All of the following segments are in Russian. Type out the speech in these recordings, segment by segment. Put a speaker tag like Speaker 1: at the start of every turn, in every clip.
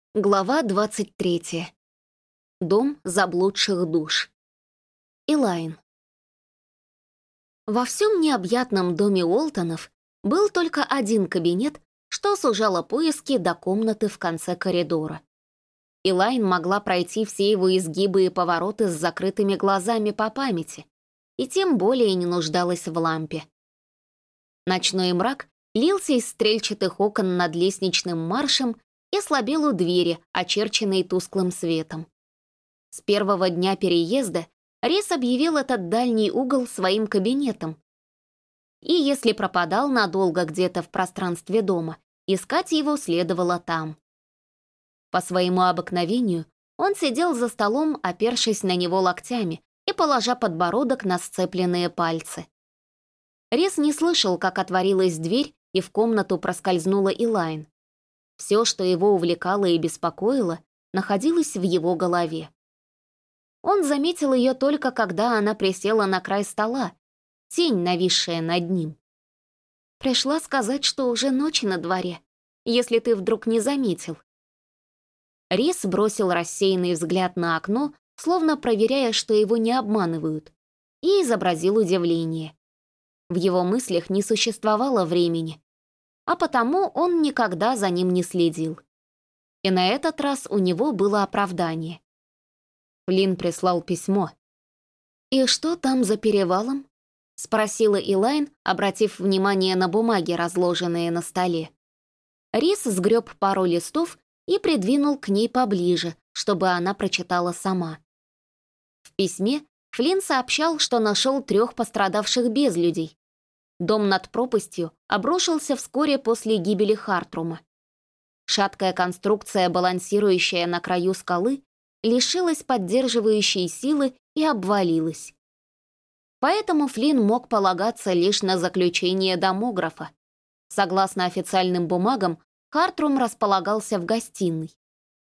Speaker 1: Глава 23. Дом заблудших душ. Элайн. Во всем необъятном доме Уолтонов был только один кабинет, что сужало поиски до комнаты в конце коридора. Элайн могла пройти все его изгибы и повороты с закрытыми глазами по памяти, и тем более не нуждалась в лампе. Ночной мрак лился из стрельчатых окон над лестничным маршем и слабел у двери, очерченной тусклым светом. С первого дня переезда Рис объявил этот дальний угол своим кабинетом. И если пропадал надолго где-то в пространстве дома, искать его следовало там. По своему обыкновению он сидел за столом, опершись на него локтями и положа подбородок на сцепленные пальцы. Рис не слышал, как отворилась дверь, и в комнату проскользнула Элайн. Все, что его увлекало и беспокоило, находилось в его голове. Он заметил ее только когда она присела на край стола, тень, нависшая над ним. «Пришла сказать, что уже ночь на дворе, если ты вдруг не заметил». Рис бросил рассеянный взгляд на окно, словно проверяя, что его не обманывают, и изобразил удивление. В его мыслях не существовало времени, а потому он никогда за ним не следил. И на этот раз у него было оправдание. Флинн прислал письмо. «И что там за перевалом?» — спросила Элайн, обратив внимание на бумаги, разложенные на столе. Рис сгреб пару листов и придвинул к ней поближе, чтобы она прочитала сама. В письме Флинн сообщал, что нашел 3 пострадавших безлюдей. Дом над пропастью обрушился вскоре после гибели Хартрума. Шаткая конструкция, балансирующая на краю скалы, лишилась поддерживающей силы и обвалилась. Поэтому Флинн мог полагаться лишь на заключение домографа. Согласно официальным бумагам, Хартрум располагался в гостиной.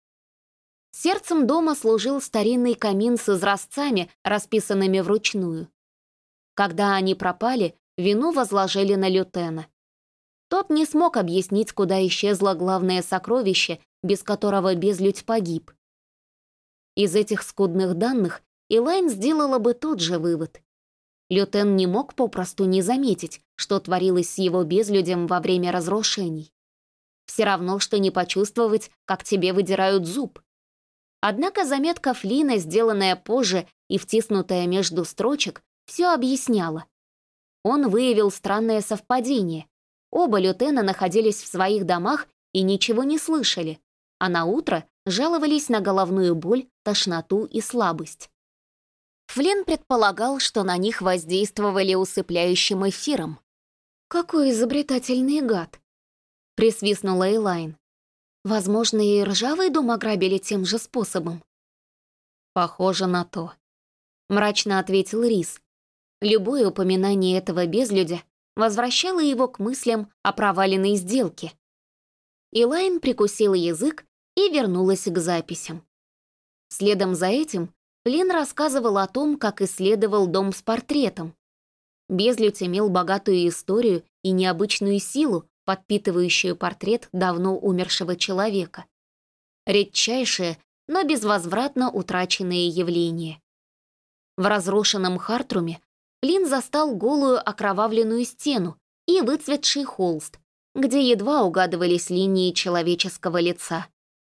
Speaker 1: Сердцем дома служил старинный камин с изразцами, расписанными вручную. Когда они пропали, вину возложили на Лютена. Тот не смог объяснить, куда исчезло главное сокровище, без которого безлюдь погиб. Из этих скудных данных Элайн сделала бы тот же вывод. Лютен не мог попросту не заметить, что творилось с его безлюдем во время разрушений. Все равно, что не почувствовать, как тебе выдирают зуб. Однако заметка Флина, сделанная позже и втиснутая между строчек, все объясняла. Он выявил странное совпадение. Оба Лютена находились в своих домах и ничего не слышали, а на утро жаловались на головную боль, тошноту и слабость. Флинн предполагал, что на них воздействовали усыпляющим эфиром. «Какой изобретательный гад!» — присвистнула Элайн. «Возможно, и ржавый дом ограбили тем же способом». «Похоже на то», — мрачно ответил Рис. Любое упоминание этого безлюдя возвращало его к мыслям о проваленной сделке. Элайн прикусила язык и вернулась к записям. Следом за этим Флинн рассказывал о том, как исследовал дом с портретом. Безлюдь имел богатую историю и необычную силу, подпитывающую портрет давно умершего человека. Редчайшее, но безвозвратно утраченное явление. В разрушенном Хартруме Флинн застал голую окровавленную стену и выцветший холст, где едва угадывались линии человеческого лица.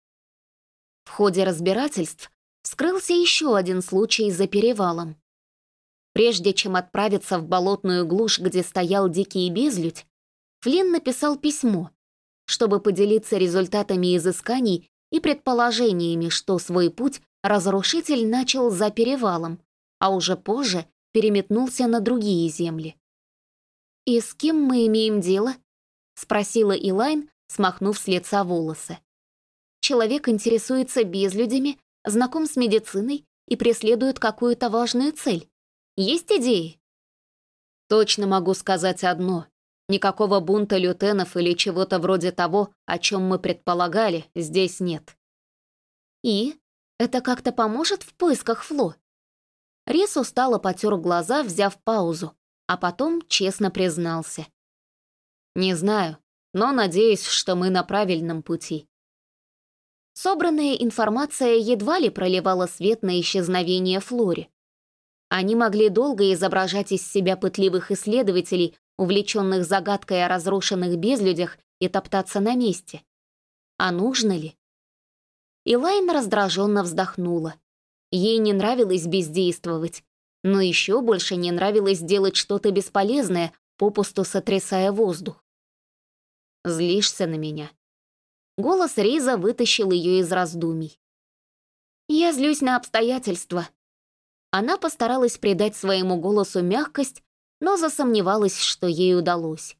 Speaker 1: В ходе разбирательств вскрылся еще один случай за перевалом. Прежде чем отправиться в болотную глушь, где стоял дикий безлюдь, Флинн написал письмо, чтобы поделиться результатами изысканий и предположениями, что свой путь разрушитель начал за перевалом, а уже позже переметнулся на другие земли. «И с кем мы имеем дело?» — спросила Элайн, смахнув с лица волосы. «Человек интересуется безлюдями, знаком с медициной и преследует какую-то важную цель. Есть идеи?» «Точно могу сказать одно. Никакого бунта лютенов или чего-то вроде того, о чем мы предполагали, здесь нет». «И? Это как-то поможет в поисках Фло?» Рис устало потер глаза, взяв паузу, а потом честно признался. «Не знаю, но надеюсь, что мы на правильном пути». Собранная информация едва ли проливала свет на исчезновение Флори. Они могли долго изображать из себя пытливых исследователей, увлеченных загадкой о разрушенных безлюдях, и топтаться на месте. А нужно ли? Элайн раздраженно вздохнула. Ей не нравилось бездействовать, но еще больше не нравилось делать что-то бесполезное, попусту сотрясая воздух. «Злишься на меня?» Голос Риза вытащил ее из раздумий. «Я злюсь на обстоятельства». Она постаралась придать своему голосу мягкость, но засомневалась, что ей удалось.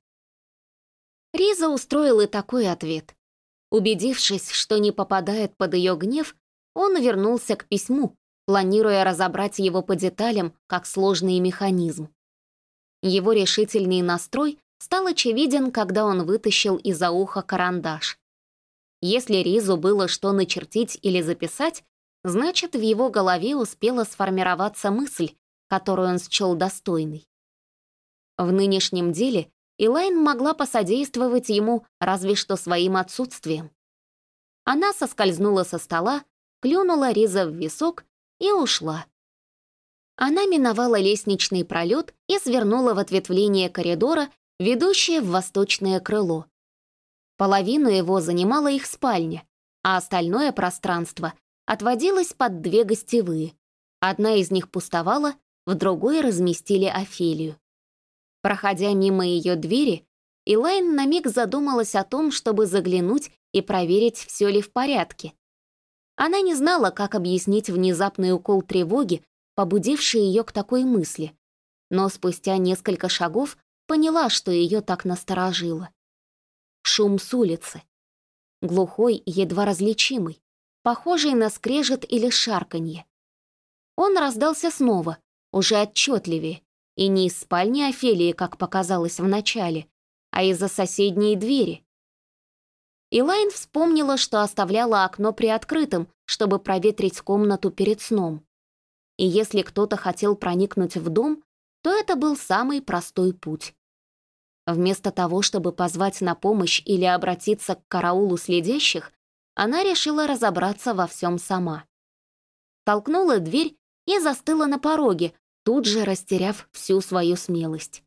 Speaker 1: Риза устроил и такой ответ. Убедившись, что не попадает под ее гнев, он вернулся к письму, планируя разобрать его по деталям, как сложный механизм. Его решительный настрой стал очевиден, когда он вытащил из-за уха карандаш. Если Ризу было что начертить или записать, значит, в его голове успела сформироваться мысль, которую он счел достойной. В нынешнем деле Элайн могла посодействовать ему разве что своим отсутствием. Она соскользнула со стола, клюнула Риза в висок и ушла. Она миновала лестничный пролет и свернула в ответвление коридора, ведущее в восточное крыло. Половину его занимала их спальня, а остальное пространство отводилось под две гостевые. Одна из них пустовала, в другой разместили Офелию. Проходя мимо ее двери, Элайн на миг задумалась о том, чтобы заглянуть и проверить, все ли в порядке. Она не знала, как объяснить внезапный укол тревоги, побудивший ее к такой мысли, но спустя несколько шагов поняла, что ее так насторожило. Шум с улицы. Глухой и едва различимый, похожий на скрежет или шарканье. Он раздался снова, уже отчетливее, и не из спальни Офелии, как показалось вначале, а из-за соседней двери. Элайн вспомнила, что оставляла окно приоткрытым, чтобы проветрить комнату перед сном. И если кто-то хотел проникнуть в дом, то это был самый простой путь. Вместо того, чтобы позвать на помощь или обратиться к караулу следящих, она решила разобраться во всем сама. Толкнула дверь и застыла на пороге, тут же растеряв всю свою смелость.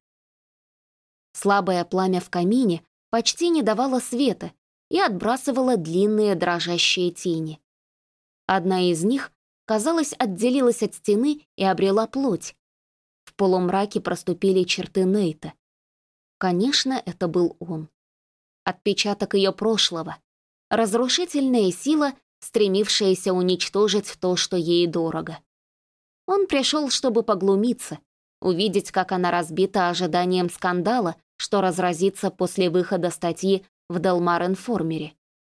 Speaker 1: Слабое пламя в камине почти не давало света и отбрасывало длинные дрожащие тени. Одна из них, казалось, отделилась от стены и обрела плоть. В полумраке проступили черты Нейта. Конечно, это был он. Отпечаток ее прошлого. Разрушительная сила, стремившаяся уничтожить то, что ей дорого. Он пришел, чтобы поглумиться, увидеть, как она разбита ожиданием скандала, что разразится после выхода статьи в Делмар-Информере.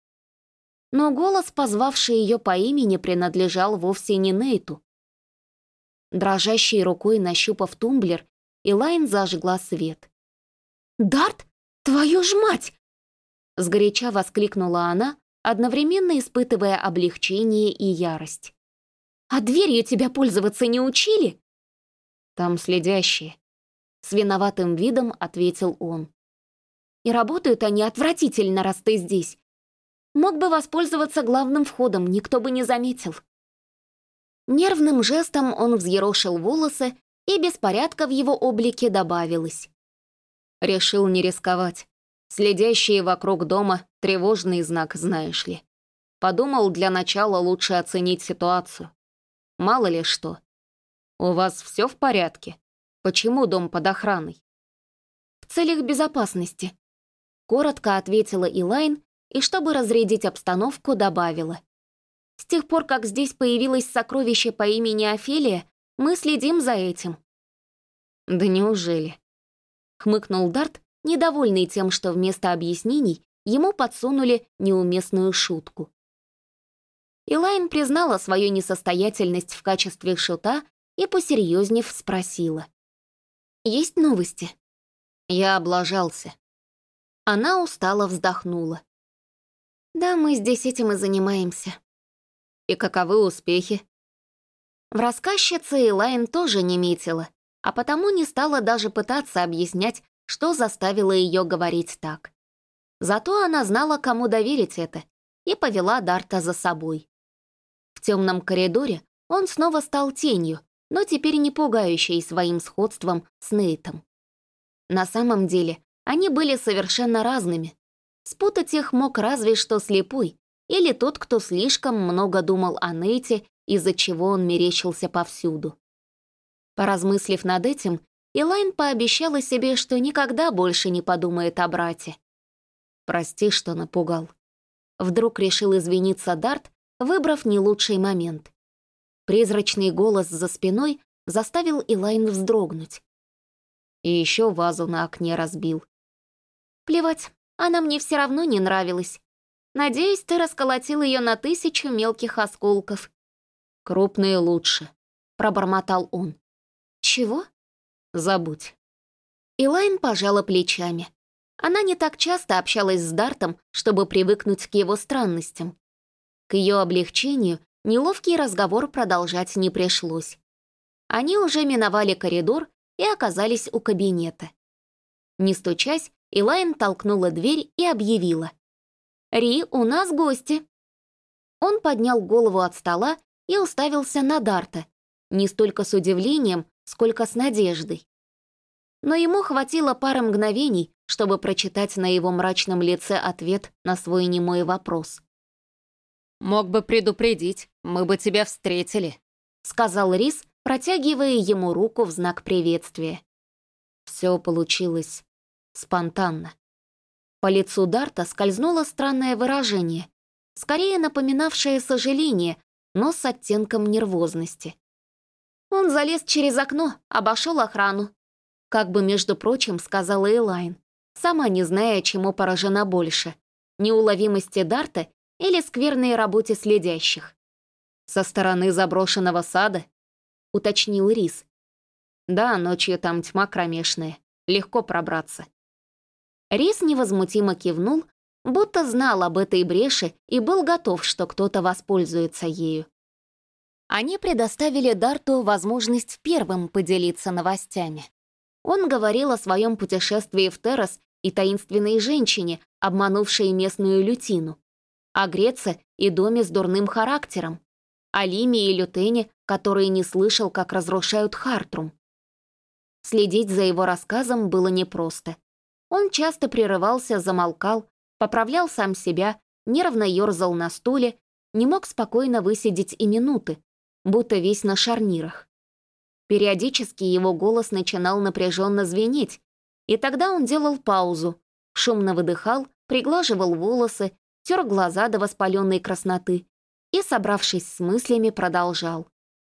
Speaker 1: Но голос, позвавший ее по имени, принадлежал вовсе не Нейту. Дрожащей рукой нащупав тумблер, Элайн зажгла свет. «Дарт, твою ж мать!» Сгоряча воскликнула она, одновременно испытывая облегчение и ярость. «А дверью тебя пользоваться не учили?» «Там следящие», — с виноватым видом ответил он. «И работают они отвратительно, раз ты здесь. Мог бы воспользоваться главным входом, никто бы не заметил». Нервным жестом он взъерошил волосы, и беспорядка в его облике добавилось. Решил не рисковать. Следящие вокруг дома — тревожный знак, знаешь ли. Подумал, для начала лучше оценить ситуацию. Мало ли что. У вас все в порядке? Почему дом под охраной? В целях безопасности. Коротко ответила Элайн, и чтобы разрядить обстановку, добавила. С тех пор, как здесь появилось сокровище по имени Офелия, мы следим за этим. Да неужели? Хмыкнул Дарт, недовольный тем, что вместо объяснений ему подсунули неуместную шутку. Элайн признала свою несостоятельность в качестве шута и, посерьезнев, спросила. «Есть новости?» Я облажался. Она устало вздохнула. «Да, мы здесь этим и занимаемся». «И каковы успехи?» В рассказчице Элайн тоже не метила, а потому не стала даже пытаться объяснять, что заставило ее говорить так. Зато она знала, кому доверить это, и повела Дарта за собой. В темном коридоре он снова стал тенью, но теперь не пугающей своим сходством с Нейтом. На самом деле, они были совершенно разными. Спутать их мог разве что слепой, или тот, кто слишком много думал о Нейте, из-за чего он мерещился повсюду. Поразмыслив над этим, Элайн пообещала себе, что никогда больше не подумает о брате. «Прости, что напугал». Вдруг решил извиниться Дарт, выбрав не лучший момент. Призрачный голос за спиной заставил Элайн вздрогнуть. И еще вазу на окне разбил. «Плевать, она мне все равно не нравилась. Надеюсь, ты расколотил ее на 1000 мелких осколков». «Крупные лучше», — пробормотал он. «Чего?» «Забудь». Элайн пожала плечами. Она не так часто общалась с Дартом, чтобы привыкнуть к его странностям. К ее облегчению неловкий разговор продолжать не пришлось. Они уже миновали коридор и оказались у кабинета. Не стучась, Элайн толкнула дверь и объявила: «Ри, у нас гости». Он поднял голову от стола и уставился на Дарта, не столько с удивлением, сколько с надеждой. Но ему хватило пары мгновений, чтобы прочитать на его мрачном лице ответ на свой немой вопрос. «Мог бы предупредить, мы бы тебя встретили», — сказал Рис, протягивая ему руку в знак приветствия. Все получилось спонтанно. По лицу Дарта скользнуло странное выражение, скорее напоминавшее сожаление, но с оттенком нервозности. Он залез через окно, обошел охрану. Как бы, между прочим, сказала Элайн, сама не зная, чему поражена больше — неуловимости Дарта или скверной работе следящих. «Со стороны заброшенного сада?» — уточнил Рис. «Да, ночью там тьма кромешная, легко пробраться». Рис невозмутимо кивнул, будто знал об этой бреши и был готов, что кто-то воспользуется ею. Они предоставили Дарту возможность первым поделиться новостями. Он говорил о своем путешествии в Террас и таинственной женщине, обманувшей местную лютину, о Греце и доме с дурным характером, о Лиме и Лютене, который не слышал, как разрушают Хартрум. Следить за его рассказом было непросто. Он часто прерывался, замолкал, поправлял сам себя, нервно ерзал на стуле, не мог спокойно высидеть и минуты, будто весь на шарнирах. Периодически его голос начинал напряженно звенеть, и тогда он делал паузу, шумно выдыхал, приглаживал волосы, тер глаза до воспаленной красноты и, собравшись с мыслями, продолжал.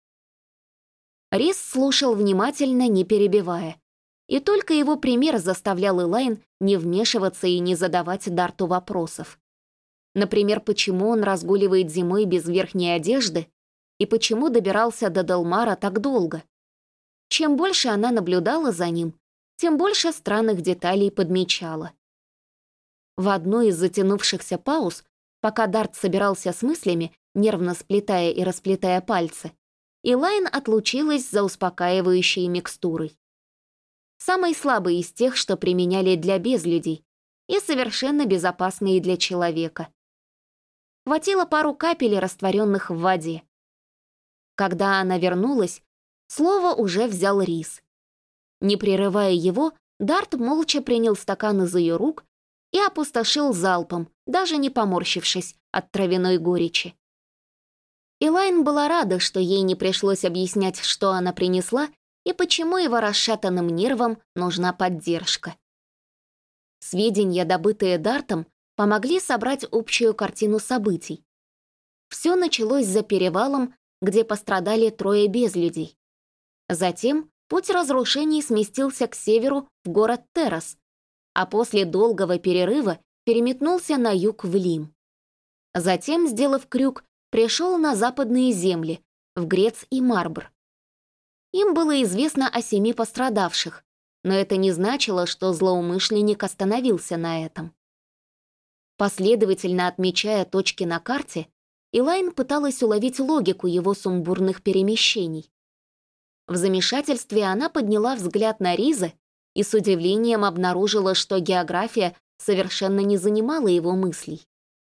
Speaker 1: Рис слушал внимательно, не перебивая, и только его пример заставлял Элайн не вмешиваться и не задавать Дарту вопросов. Например, почему он разгуливает зимой без верхней одежды и почему добирался до Делмара так долго. Чем больше она наблюдала за ним, тем больше странных деталей подмечала. В одной из затянувшихся пауз, пока Дарт собирался с мыслями, нервно сплетая и расплетая пальцы, Элайн отлучилась за успокаивающей микстурой. Самой слабой из тех, что применяли для безлюдей, и совершенно безопасной для человека. Хватило пару капель, растворенных в воде. Когда она вернулась, слово уже взял Рис. Не прерывая его, Дарт молча принял стакан из ее рук и опустошил залпом, даже не поморщившись от травяной горечи. Элайн была рада, что ей не пришлось объяснять, что она принесла и почему его расшатанным нервам нужна поддержка. Сведения, добытые Дартом, помогли собрать общую картину событий. Все началось за перевалом, где пострадали 3 безлюдей. Затем путь разрушений сместился к северу в город Террас, а после долгого перерыва переметнулся на юг в Лим. Затем, сделав крюк, пришел на западные земли, в Грец и Марбр. Им было известно о 7 пострадавших, но это не значило, что злоумышленник остановился на этом. Последовательно отмечая точки на карте, Элайн пыталась уловить логику его сумбурных перемещений. В замешательстве она подняла взгляд на Риза и с удивлением обнаружила, что география совершенно не занимала его мыслей.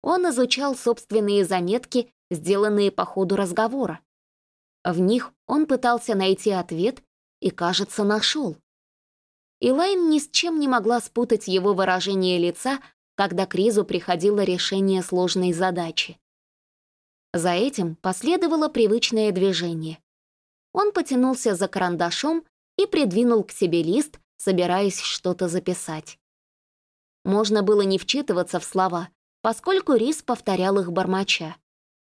Speaker 1: Он изучал собственные заметки, сделанные по ходу разговора. В них он пытался найти ответ и, кажется, нашел. Элайн ни с чем не могла спутать его выражение лица, когда к Ризу приходило решение сложной задачи. За этим последовало привычное движение. Он потянулся за карандашом и придвинул к себе лист, собираясь что-то записать. Можно было не вчитываться в слова, поскольку Риз повторял их бормоча.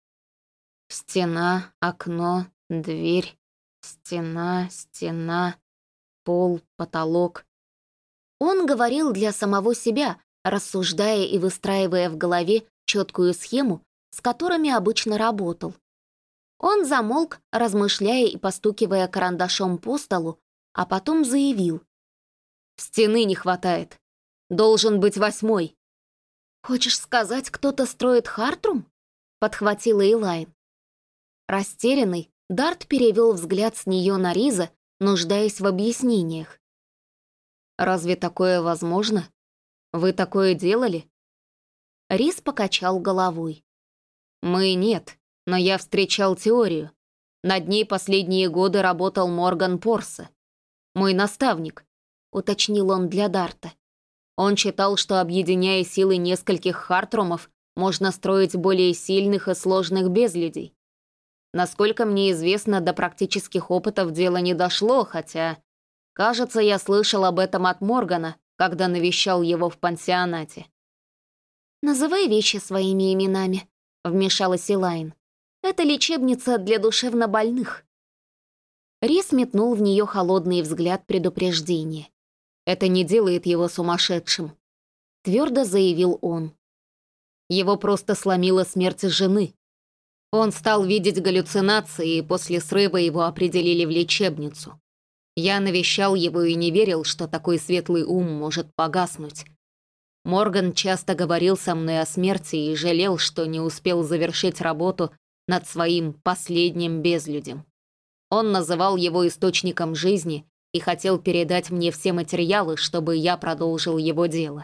Speaker 1: Стена, окно, дверь, стена, стена, пол, потолок. Он говорил для самого себя, рассуждая и выстраивая в голове четкую схему, с которыми обычно работал. Он замолк, размышляя и постукивая карандашом по столу, а потом заявил. «Стены не хватает. Должен быть 8-й». «Хочешь сказать, кто-то строит Хартрум?» — подхватила Элайн. Растерянный, Дарт перевел взгляд с нее на Риза, нуждаясь в объяснениях. «Разве такое возможно? Вы такое делали?» Риз покачал головой. «Мы нет, но я встречал теорию. Над ней последние годы работал Морган Порсе. Мой наставник», — уточнил он для Дарта. Он считал, что, объединяя силы нескольких Хартрумов, можно строить более сильных и сложных безлюдей. Насколько мне известно, до практических опытов дело не дошло, хотя, кажется, я слышал об этом от Моргана, когда навещал его в пансионате. «Называй вещи своими именами», — вмешалась Элайн. «Это лечебница для душевнобольных». Рис метнул в нее холодный взгляд предупреждения. «Это не делает его сумасшедшим», — твердо заявил он. Его просто сломила смерть жены. Он стал видеть галлюцинации, и после срыва его определили в лечебницу. Я навещал его и не верил, что такой светлый ум может погаснуть. Морган часто говорил со мной о смерти и жалел, что не успел завершить работу над своим последним безлюдем. Он называл его источником жизни и хотел передать мне все материалы, чтобы я продолжил его дело.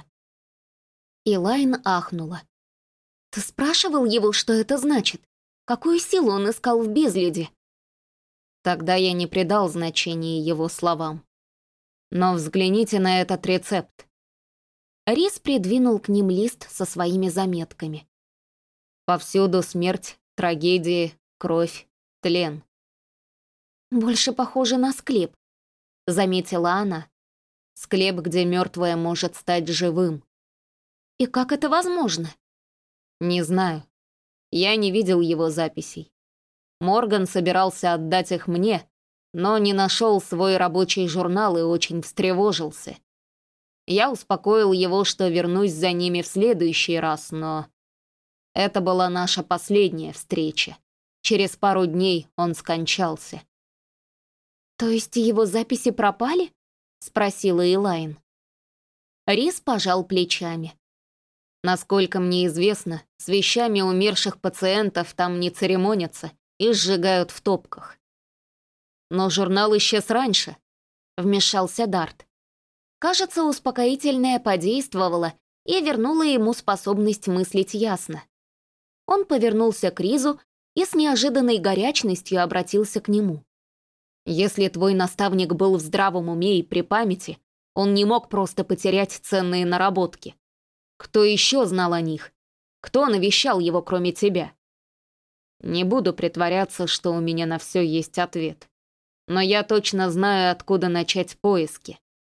Speaker 1: Элайн ахнула. «Ты спрашивал его, что это значит? Какую силу он искал в безлюде?» Тогда я не придал значения его словам. Но взгляните на этот рецепт. Рис придвинул к ним лист со своими заметками. Повсюду смерть, трагедии, кровь, тлен. «Больше похоже на склеп», — заметила она. «Склеп, где мертвое может стать живым». «И как это возможно?» «Не знаю. Я не видел его записей. Морган собирался отдать их мне, но не нашел свой рабочий журнал и очень встревожился. Я успокоил его, что вернусь за ними в следующий раз, но это была наша последняя встреча. Через пару дней он скончался». «То есть его записи пропали?» — спросила Элайн. Рис пожал плечами. «Насколько мне известно, с вещами умерших пациентов там не церемонятся и сжигают в топках». «Но журнал исчез раньше», — вмешался Дарт. Кажется, успокоительное подействовало и вернуло ему способность мыслить ясно. Он повернулся к Ризу и с неожиданной горячностью обратился к нему. «Если твой наставник был в здравом уме и при памяти, он не мог просто потерять ценные наработки. Кто еще знал о них? Кто навещал его, кроме тебя?» Не буду притворяться, что у меня на все есть ответ. Но я точно знаю, откуда начать поиски.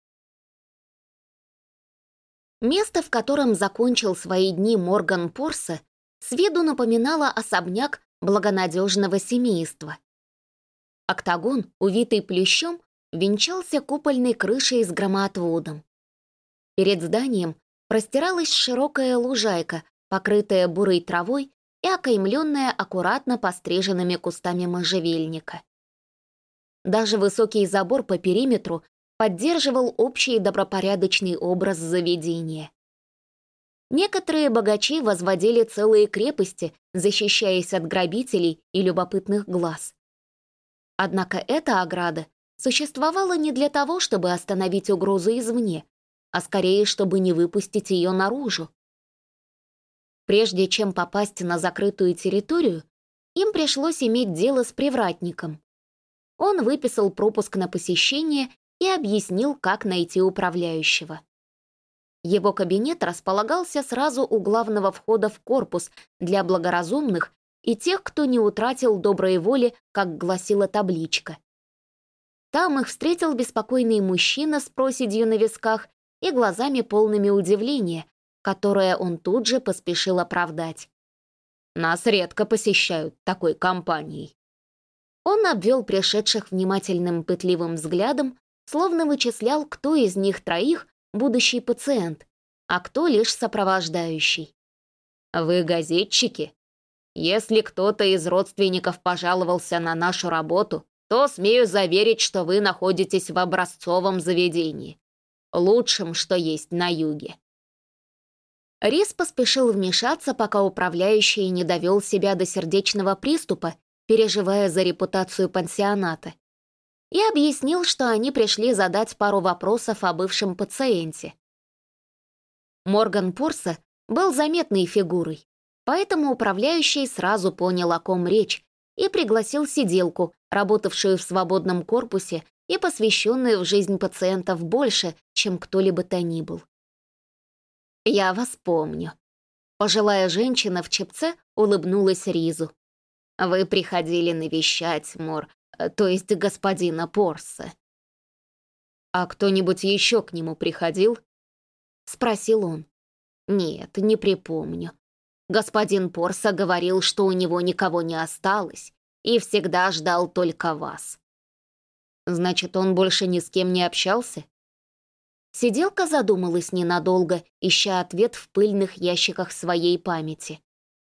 Speaker 1: Место, в котором закончил свои дни Морган Порсе, с виду напоминало особняк благонадежного семейства. Октагон, увитый плющом, венчался купольной крышей с громоотводом. Перед зданием простиралась широкая лужайка, покрытая бурой травой и окаймленная аккуратно постриженными кустами можжевельника. Даже высокий забор по периметру поддерживал общий добропорядочный образ заведения. Некоторые богачи возводили целые крепости, защищаясь от грабителей и любопытных глаз. Однако эта ограда существовала не для того, чтобы остановить угрозу извне, а скорее, чтобы не выпустить ее наружу. Прежде чем попасть на закрытую территорию, им пришлось иметь дело с привратником. Он выписал пропуск на посещение и объяснил, как найти управляющего. Его кабинет располагался сразу у главного входа в корпус для благоразумных и тех, кто не утратил доброй воли, как гласила табличка. Там их встретил беспокойный мужчина с проседью на висках и глазами полными удивления, которое он тут же поспешил оправдать. «Нас редко посещают такой компанией». Он обвел пришедших внимательным пытливым взглядом, словно вычислял, кто из них троих будущий пациент, а кто лишь сопровождающий. «Вы газетчики? Если кто-то из родственников пожаловался на нашу работу, то смею заверить, что вы находитесь в образцовом заведении, лучшем, что есть на юге». Рис поспешил вмешаться, пока управляющий не довел себя до сердечного приступа, переживая за репутацию пансионата, и объяснил, что они пришли задать пару вопросов о бывшем пациенте. Морган Порса был заметной фигурой, поэтому управляющий сразу понял, о ком речь, и пригласил сиделку, работавшую в свободном корпусе и посвященную в жизнь пациентов больше, чем кто-либо то ни был. «Я вас помню». Пожилая женщина в чепце улыбнулась Ризу. «Вы приходили навещать, то есть господина Порса». «А кто-нибудь еще к нему приходил?» — спросил он. «Нет, не припомню. Господин Порса говорил, что у него никого не осталось и всегда ждал только вас». «Значит, он больше ни с кем не общался?» Сиделка задумалась ненадолго, ища ответ в пыльных ящиках своей памяти.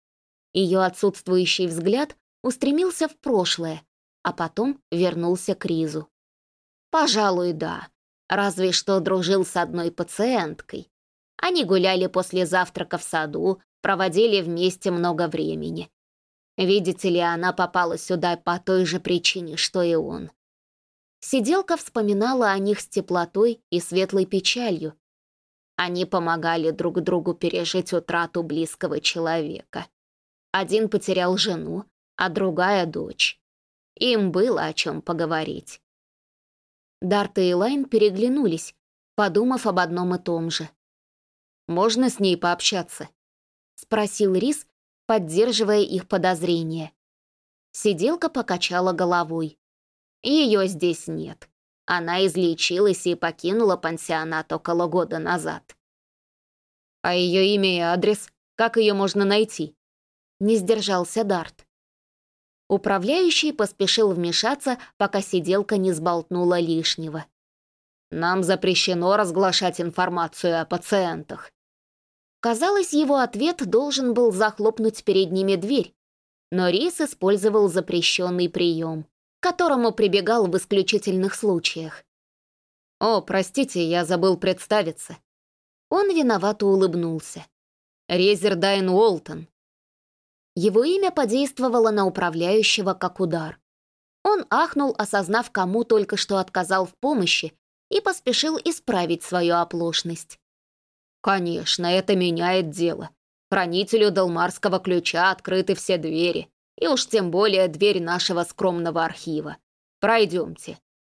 Speaker 1: Ее отсутствующий взгляд устремился в прошлое, а потом вернулся к Ризу. «Пожалуй, да. Разве что дружил с одной пациенткой. Они гуляли после завтрака в саду, проводили вместе много времени. Видите ли, она попала сюда по той же причине, что и он». Сиделка вспоминала о них с теплотой и светлой печалью. Они помогали друг другу пережить утрату близкого человека. Один потерял жену, а другая — дочь. Им было о чем поговорить. Дарт и Элайн переглянулись, подумав об одном и том же. «Можно с ней пообщаться?» — спросил Рис, поддерживая их подозрения. Сиделка покачала головой. «Ее здесь нет. Она излечилась и покинула пансионат около года назад». «А ее имя и адрес? Как ее можно найти?» Не сдержался Дарт. Управляющий поспешил вмешаться, пока сиделка не сболтнула лишнего. «Нам запрещено разглашать информацию о пациентах». Казалось, его ответ должен был захлопнуть перед ними дверь, но Рис использовал запрещенный прием, к которому прибегал в исключительных случаях. «О, простите, я забыл представиться». Он виновато улыбнулся. «Резердайн Уолтон». Его имя подействовало на управляющего как удар. Он ахнул, осознав, кому только что отказал в помощи, и поспешил исправить свою оплошность. «Конечно, это меняет дело. Хранителю Далмарского ключа открыты все двери, и уж тем более дверь нашего скромного архива. Пройдемте».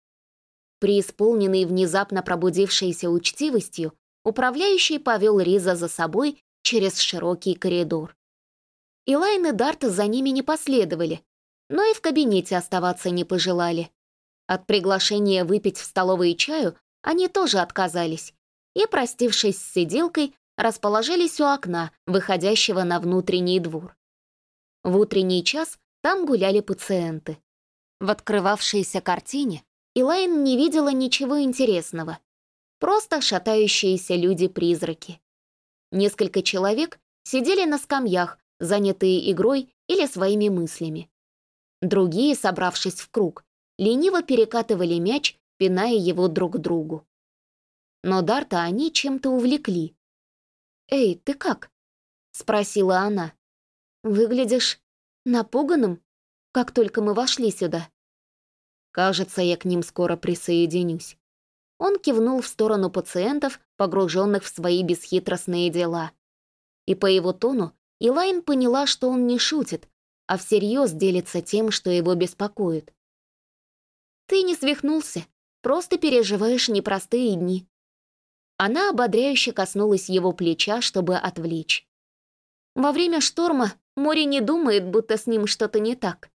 Speaker 1: Преисполненный внезапно пробудившейся учтивостью, управляющий повел Риза за собой через широкий коридор. Элайн и Дарт за ними не последовали, но и в кабинете оставаться не пожелали. От приглашения выпить в столовой чаю они тоже отказались и, простившись с сиделкой, расположились у окна, выходящего на внутренний двор. В утренний час там гуляли пациенты. В открывавшейся картине Элайн не видела ничего интересного. Просто шатающиеся люди-призраки. Несколько человек сидели на скамьях, занятые игрой или своими мыслями. Другие, собравшись в круг, лениво перекатывали мяч, пиная его друг к другу. Но Дарта они чем-то увлекли. «Эй, ты как?» — спросила она. «Выглядишь напуганным, как только мы вошли сюда». «Кажется, я к ним скоро присоединюсь». Он кивнул в сторону пациентов, погруженных в свои бесхитростные дела. И по его тону Элайн поняла, что он не шутит, а всерьез делится тем, что его беспокоит. «Ты не свихнулся, просто переживаешь непростые дни». Она ободряюще коснулась его плеча, чтобы отвлечь. Во время шторма море не думает, будто с ним что-то не так.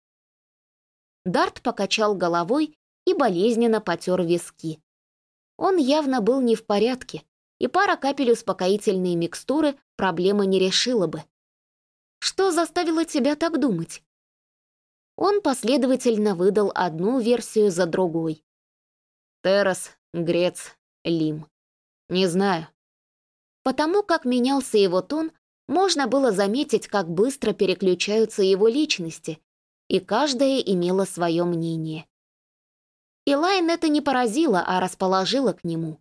Speaker 1: Дарт покачал головой и болезненно потер виски. Он явно был не в порядке, и пара капель успокоительной микстуры проблемы не решила бы. Что заставило тебя так думать? Он последовательно выдал одну версию за другой. Террас, Грец, Лим. Не знаю. Потому как менялся его тон, можно было заметить, как быстро переключаются его личности, и каждая имела свое мнение. Элайн это не поразило, а расположило к нему.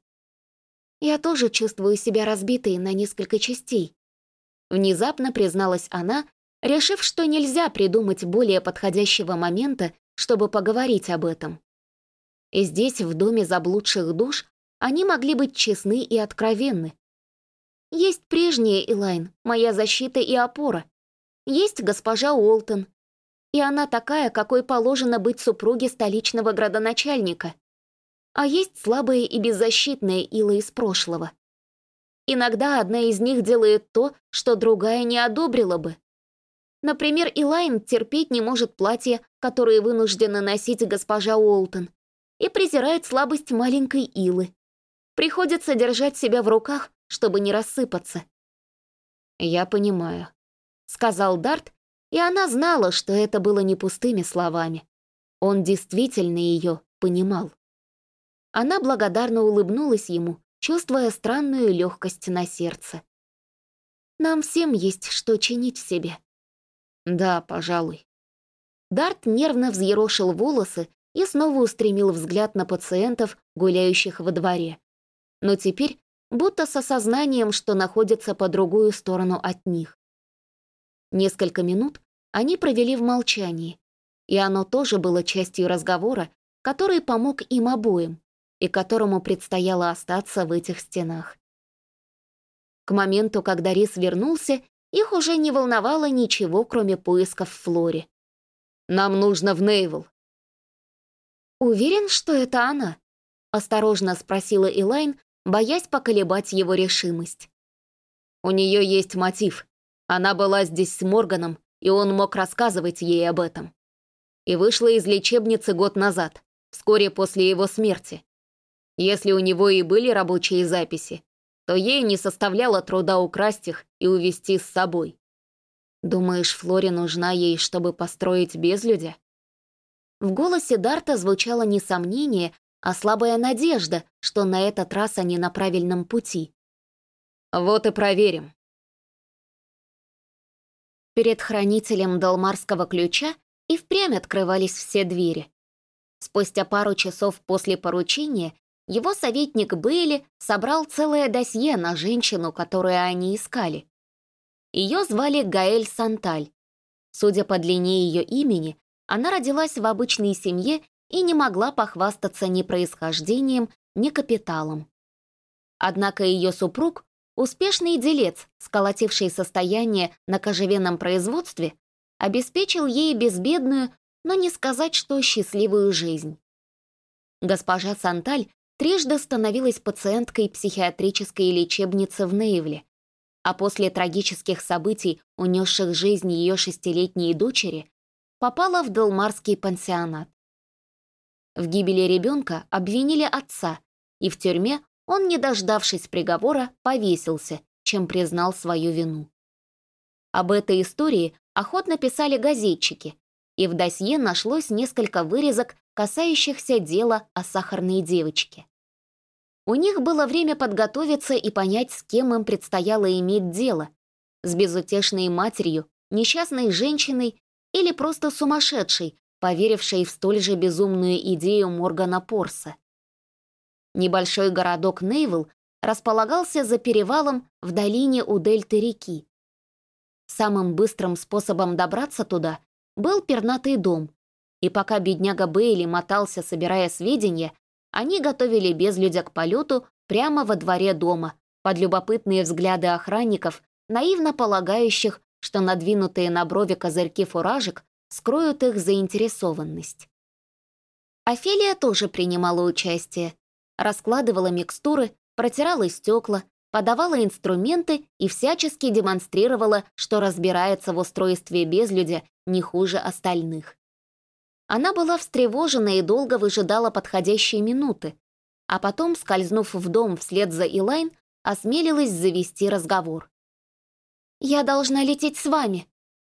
Speaker 1: «Я тоже чувствую себя разбитой на несколько частей», внезапно призналась она, решив, что нельзя придумать более подходящего момента, чтобы поговорить об этом. И здесь, в доме заблудших душ, они могли быть честны и откровенны. Есть прежняя Элайн, моя защита и опора. Есть госпожа Уолтон. И она такая, какой положено быть супруге столичного градоначальника. А есть слабая и беззащитная Ила из прошлого. Иногда одна из них делает то, что другая не одобрила бы. Например, Элайн терпеть не может платья, которые вынуждена носить госпожа Уолтон, и презирает слабость маленькой Илы. Приходится держать себя в руках, чтобы не рассыпаться. «Я понимаю», — сказал Дарт, и она знала, что это было не пустыми словами. Он действительно ее понимал. Она благодарно улыбнулась ему, чувствуя странную легкость на сердце. «Нам всем есть что чинить в себе». «Да, пожалуй». Дарт нервно взъерошил волосы и снова устремил взгляд на пациентов, гуляющих во дворе. Но теперь будто с осознанием, что находится по другую сторону от них. Несколько минут они провели в молчании, и оно тоже было частью разговора, который помог им обоим и которому предстояло остаться в этих стенах. К моменту, когда Рис вернулся, их уже не волновало ничего, кроме поисков Флори. «Нам нужно в Нейвел». «Уверен, что это она?» — осторожно спросила Элайн, боясь поколебать его решимость. «У нее есть мотив. Она была здесь с Морганом, и он мог рассказывать ей об этом. И вышла из лечебницы год назад, вскоре после его смерти. Если у него и были рабочие записи, то ей не составляло труда украсть их и увезти с собой. Думаешь, Флори нужна ей, чтобы построить безлюдя?» В голосе Дарта звучало не сомнение, а слабая надежда, что на этот раз они на правильном пути. «Вот и проверим». Перед хранителем Далмарского ключа и впрямь открывались все двери. Спустя пару часов после поручения его советник Бейли собрал целое досье на женщину, которую они искали. Ее звали Гаэль Санталь. Судя по длине ее имени, она родилась в обычной семье и не могла похвастаться ни происхождением, ни капиталом. Однако ее супруг, успешный делец, сколотивший состояние на кожевенном производстве, обеспечил ей безбедную, но не сказать, что счастливую жизнь. Госпожа Санталь трижды становилась пациенткой психиатрической лечебницы в Нейвле, а после трагических событий, унесших жизнь ее 6-летней дочери, попала в Далмарский пансионат. В гибели ребенка обвинили отца, и в тюрьме он, не дождавшись приговора, повесился, чем признал свою вину. Об этой истории охотно писали газетчики, и в досье нашлось несколько вырезок, касающихся дела о сахарной девочке. У них было время подготовиться и понять, с кем им предстояло иметь дело: с безутешной матерью, несчастной женщиной или просто сумасшедшей, поверившей в столь же безумную идею Моргана Порса. Небольшой городок Нейвел располагался за перевалом в долине у дельты реки. Самым быстрым способом добраться туда был пернатый дом, и пока бедняга Бейли мотался, собирая сведения, они готовили безлюдя к полету прямо во дворе дома, под любопытные взгляды охранников, наивно полагающих, что надвинутые на брови козырьки фуражек скроют их заинтересованность. Офелия тоже принимала участие. Раскладывала микстуры, протирала стекла, подавала инструменты и всячески демонстрировала, что разбирается в устройстве безлюдя не хуже остальных. Она была встревожена и долго выжидала подходящие минуты, а потом, скользнув в дом вслед за Элайн, осмелилась завести разговор. «Я должна лететь с вами».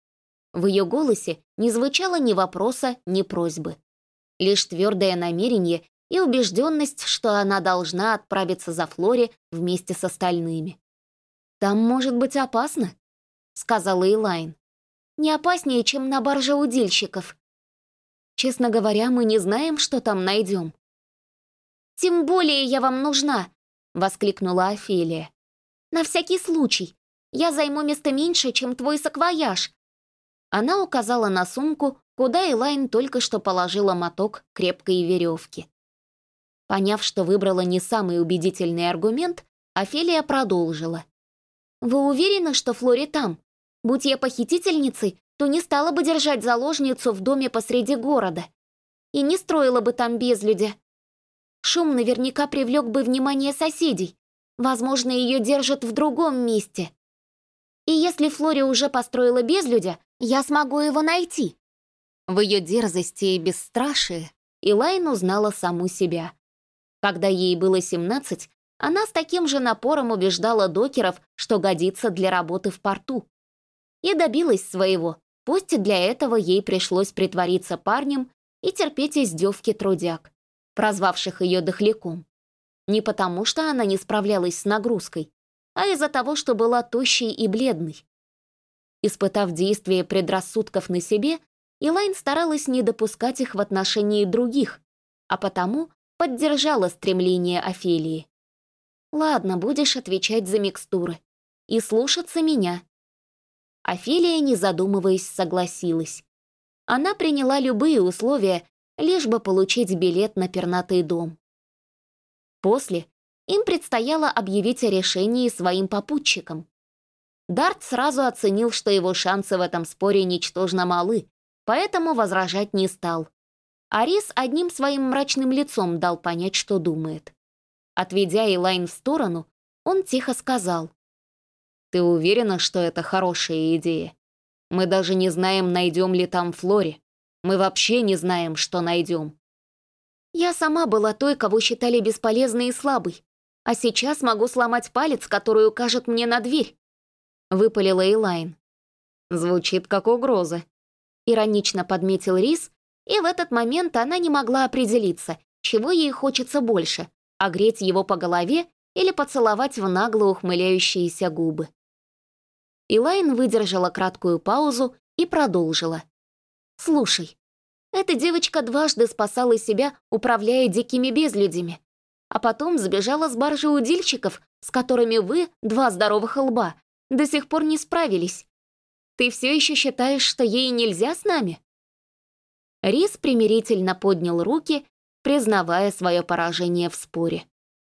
Speaker 1: В ее голосе не звучало ни вопроса, ни просьбы. Лишь твердое намерение и убежденность, что она должна отправиться за Флори вместе с остальными. «Там может быть опасно», — сказала Элайн. «Не опаснее, чем на барже удильщиков. Честно говоря, мы не знаем, что там найдем». «Тем более я вам нужна», — воскликнула Офелия. «На всякий случай. Я займу место меньше, чем твой саквояж». Она указала на сумку, куда Элайн только что положила моток крепкой веревки. Поняв, что выбрала не самый убедительный аргумент, Офелия продолжила. «Вы уверены, что Флори там? Будь я похитительницей, то не стала бы держать заложницу в доме посреди города. И не строила бы там безлюдя. Шум наверняка привлек бы внимание соседей. Возможно, ее держат в другом месте. И если Флори уже построила безлюдя, я смогу его найти». В ее дерзости и бесстрашии Элайн узнала саму себя. Когда ей было 17, она с таким же напором убеждала докеров, что годится для работы в порту. И добилась своего, пусть и для этого ей пришлось притвориться парнем и терпеть издевки трудяг, прозвавших ее дохляком. Не потому, что она не справлялась с нагрузкой, а из-за того, что была тощей и бледной. Испытав действие предрассудков на себе, Элайн старалась не допускать их в отношении других, а потому поддержала стремление Офелии. «Ладно, будешь отвечать за микстуры. И слушаться меня». Офелия, не задумываясь, согласилась. Она приняла любые условия, лишь бы получить билет на пернатый дом. После им предстояло объявить о решении своим попутчикам. Дарт сразу оценил, что его шансы в этом споре ничтожно малы, поэтому возражать не стал. Арис одним своим мрачным лицом дал понять, что думает. Отведя Элайн в сторону, он тихо сказал: «Ты уверена, что это хорошая идея? Мы даже не знаем, найдем ли там Флори. Мы вообще не знаем, что найдем». «Я сама была той, кого считали бесполезной и слабой, а сейчас могу сломать палец, который укажет мне на дверь», — выпалила Элайн. «Звучит как угроза», — иронично подметил Рис, и в этот момент она не могла определиться, чего ей хочется больше — огреть его по голове или поцеловать в нагло ухмыляющиеся губы. Элайн выдержала краткую паузу и продолжила. «Слушай, эта девочка дважды спасала себя, управляя дикими безлюдями, а потом сбежала с баржи удильщиков, с которыми вы, два здоровых лба, до сих пор не справились. Ты все еще считаешь, что ей нельзя с нами?» Рис примирительно поднял руки, признавая свое поражение в споре.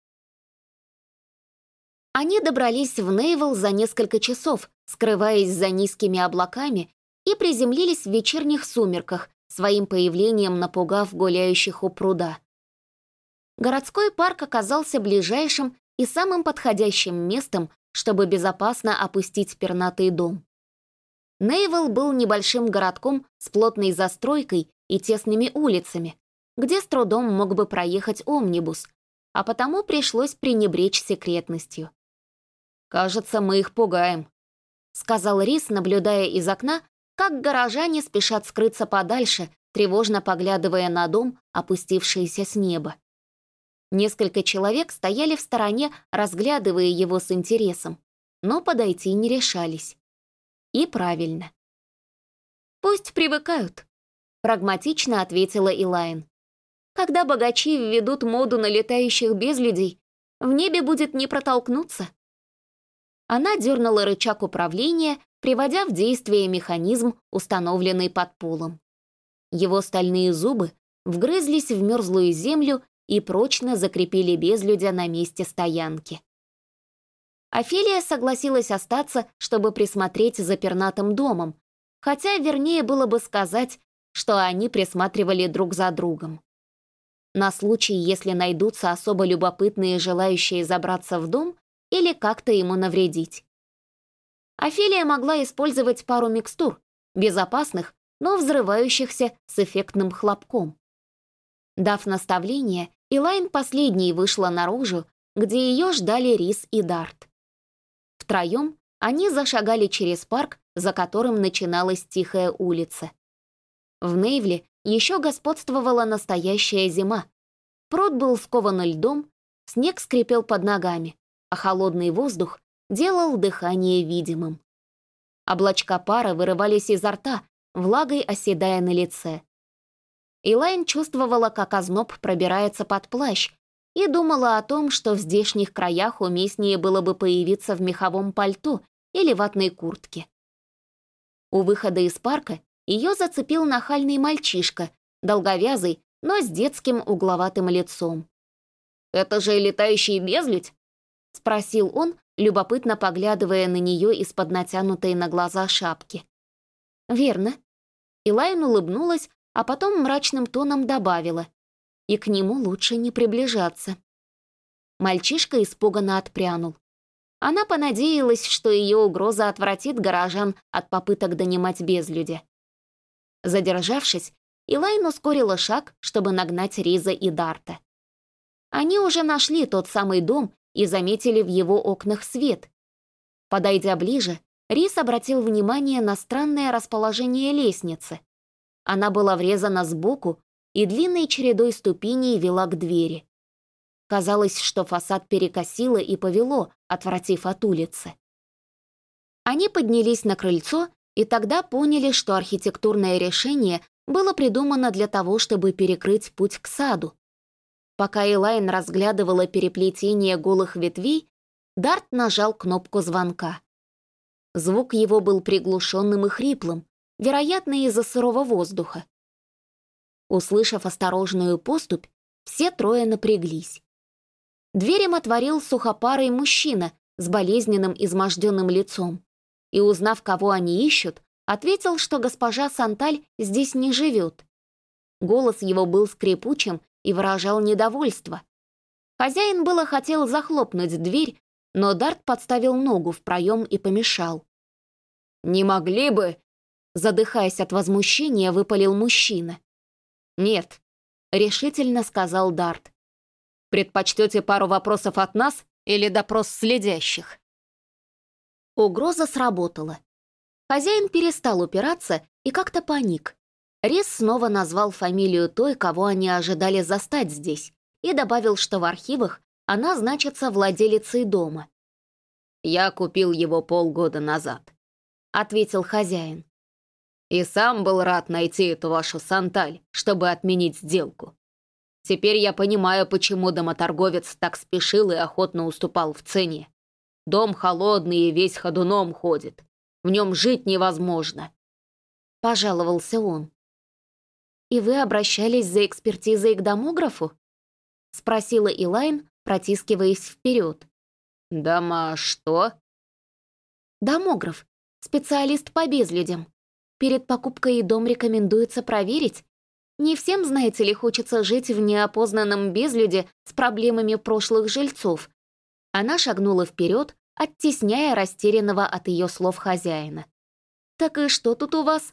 Speaker 1: Они добрались в Нейвел за несколько часов, скрываясь за низкими облаками, и приземлились в вечерних сумерках, своим появлением напугав гуляющих у пруда. Городской парк оказался ближайшим и самым подходящим местом, чтобы безопасно опустить пернатый дом. Нейвел был небольшим городком с плотной застройкой и тесными улицами, где с трудом мог бы проехать омнибус, а потому пришлось пренебречь секретностью. «Кажется, мы их пугаем», — сказал Рис, наблюдая из окна, как горожане спешат скрыться подальше, тревожно поглядывая на дом, опустившийся с неба. Несколько человек стояли в стороне, разглядывая его с интересом, но подойти не решались. И правильно. «Пусть привыкают», — прагматично ответила Элайн. «Когда богачи введут моду на летающих безлюдей, в небе будет не протолкнуться». Она дернула рычаг управления, приводя в действие механизм, установленный под полом. Его стальные зубы вгрызлись в мерзлую землю и прочно закрепили безлюдя на месте стоянки. Офелия согласилась остаться, чтобы присмотреть за пернатым домом, хотя вернее было бы сказать, что они присматривали друг за другом. На случай, если найдутся особо любопытные, желающие забраться в дом или как-то ему навредить. Офелия могла использовать пару микстур, безопасных, но взрывающихся с эффектным хлопком. Дав наставление, Элайн последней вышла наружу, где ее ждали Рис и Дарт. Втроем они зашагали через парк, за которым начиналась тихая улица. В Нейвле еще господствовала настоящая зима. Пруд был скован льдом, снег скрипел под ногами, а холодный воздух делал дыхание видимым. Облачка пара вырывались изо рта, влагой оседая на лице. Элайн чувствовала, как озноб пробирается под плащ, и думала о том, что в здешних краях уместнее было бы появиться в меховом пальто или ватной куртке. У выхода из парка ее зацепил нахальный мальчишка, долговязый, но с детским угловатым лицом. «Это же летающий безлюдь?» — спросил он, любопытно поглядывая на нее из-под натянутой на глаза шапки. «Верно». Элайн улыбнулась, а потом мрачным тоном добавила: «И к нему лучше не приближаться». Мальчишка испуганно отпрянул. Она понадеялась, что ее угроза отвратит горожан от попыток донимать безлюдя. Задержавшись, Элайн ускорила шаг, чтобы нагнать Риза и Дарта. Они уже нашли тот самый дом и заметили в его окнах свет. Подойдя ближе, Риз обратил внимание на странное расположение лестницы. Она была врезана сбоку и длинной чередой ступеней вела к двери. Казалось, что фасад перекосило и повело, отвратив от улицы. Они поднялись на крыльцо и тогда поняли, что архитектурное решение было придумано для того, чтобы перекрыть путь к саду. Пока Элайн разглядывала переплетение голых ветвей, Дарт нажал кнопку звонка. Звук его был приглушенным и хриплым, вероятно, из-за сырого воздуха. Услышав осторожную поступь, все трое напряглись. Дверь им отворил сухопарый мужчина с болезненным изможденным лицом и, узнав, кого они ищут, ответил, что госпожа Санталь здесь не живет. Голос его был скрипучим и выражал недовольство. Хозяин было хотел захлопнуть дверь, но Дарт подставил ногу в проем и помешал. «Не могли бы...» Задыхаясь от возмущения, выпалил мужчина. «Нет», — решительно сказал Дарт. «Предпочтете пару вопросов от нас или допрос следящих?» Угроза сработала. Хозяин перестал упираться и как-то паник. Рис снова назвал фамилию той, кого они ожидали застать здесь, и добавил, что в архивах она значится владелицей дома. «Я купил его полгода назад», — ответил хозяин. «И сам был рад найти эту вашу Санталь, чтобы отменить сделку. Теперь я понимаю, почему домоторговец так спешил и охотно уступал в цене. Дом холодный и весь ходуном ходит. В нем жить невозможно», — пожаловался он. «И вы обращались за экспертизой к домографу?» — спросила Элайн, протискиваясь вперед. «Дома что?» «Домограф, специалист по безлюдям. Перед покупкой дом рекомендуется проверить. Не всем, знаете ли, хочется жить в неопознанном безлюде с проблемами прошлых жильцов». Она шагнула вперед, оттесняя растерянного от ее слов хозяина. «Так и что тут у вас?»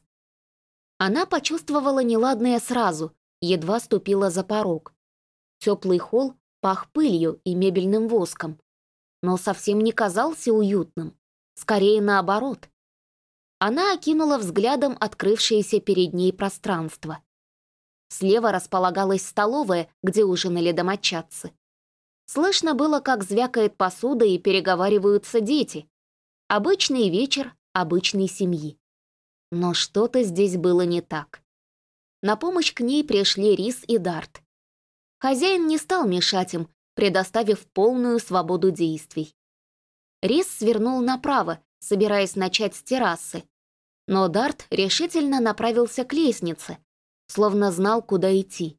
Speaker 1: Она почувствовала неладное сразу, едва ступила за порог. Теплый холл пах пылью и мебельным воском, но совсем не казался уютным, скорее наоборот. Она окинула взглядом открывшееся перед ней пространство. Слева располагалась столовая, где ужинали домочадцы. Слышно было, как звякает посуда и переговариваются дети. Обычный вечер обычной семьи. Но что-то здесь было не так. На помощь к ней пришли Рис и Дарт. Хозяин не стал мешать им, предоставив полную свободу действий. Рис свернул направо, собираясь начать с террасы. Но Дарт решительно направился к лестнице, словно знал, куда идти.